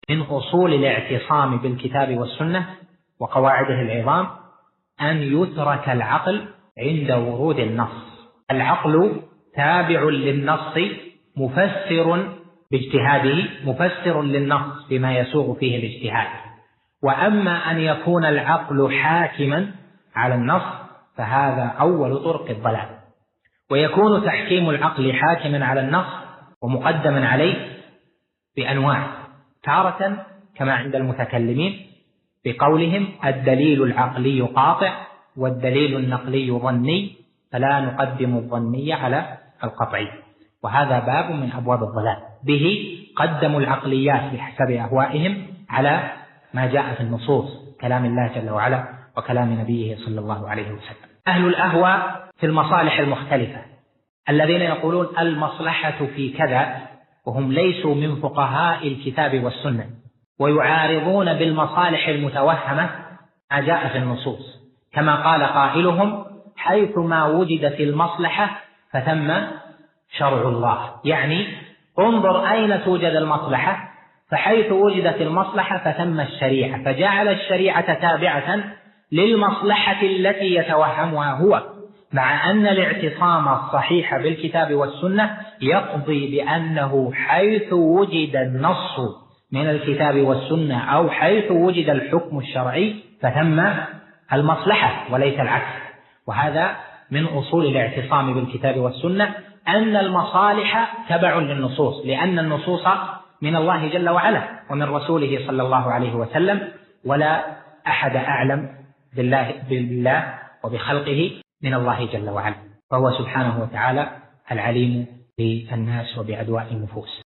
من أصول الاعتصام بالكتاب والسنة وقواعده العظام أن يترك العقل عند ورود النص. العقل تابع للنص مفسر باجتهاده، مفسر للنص بما يسوغ فيه الاجتهاد. وأما أن يكون العقل حاكما على النص فهذا أول طرق الضلال. ويكون تحكيم العقل حاكما على النص ومقدما عليه بأنواع، تارة كما عند المتكلمين بقولهم الدليل العقلي قاطع والدليل النقلي ظني فلا نقدم الظني على القطعي، وهذا باب من أبواب الضلال. به قدموا العقليات بحسب أهوائهم على ما جاء في النصوص، كلام الله جل وعلا وكلام نبيه صلى الله عليه وسلم. أهل الأهواء في المصالح المختلفة الذين يقولون المصلحة في كذا وهم ليسوا من فقهاء الكتاب والسنة، ويعارضون بالمصالح المتوهمة ما جاء في النصوص، كما قال قائلهم حيث ما وجدت المصلحة فثم شرع الله. يعني انظر أين توجد المصلحة، فحيث وجدت المصلحة فثم الشريعة، فجعل الشريعة تابعة للمصلحة التي يتوهمها هو، مع أن الاعتصام الصحيح بالكتاب والسنة يقضي بأنه حيث وجد النص من الكتاب والسنة أو حيث وجد الحكم الشرعي فثم المصلحة وليس العكس. وهذا من أصول الاعتصام بالكتاب والسنة، أن المصالح تبع للنصوص، لأن النصوص من الله جل وعلا ومن رسوله صلى الله عليه وسلم، ولا أحد أعلم بالله وبخلقه من الله جل وعلا، فهو سبحانه وتعالى العليم بالناس وبأدواء النفوس.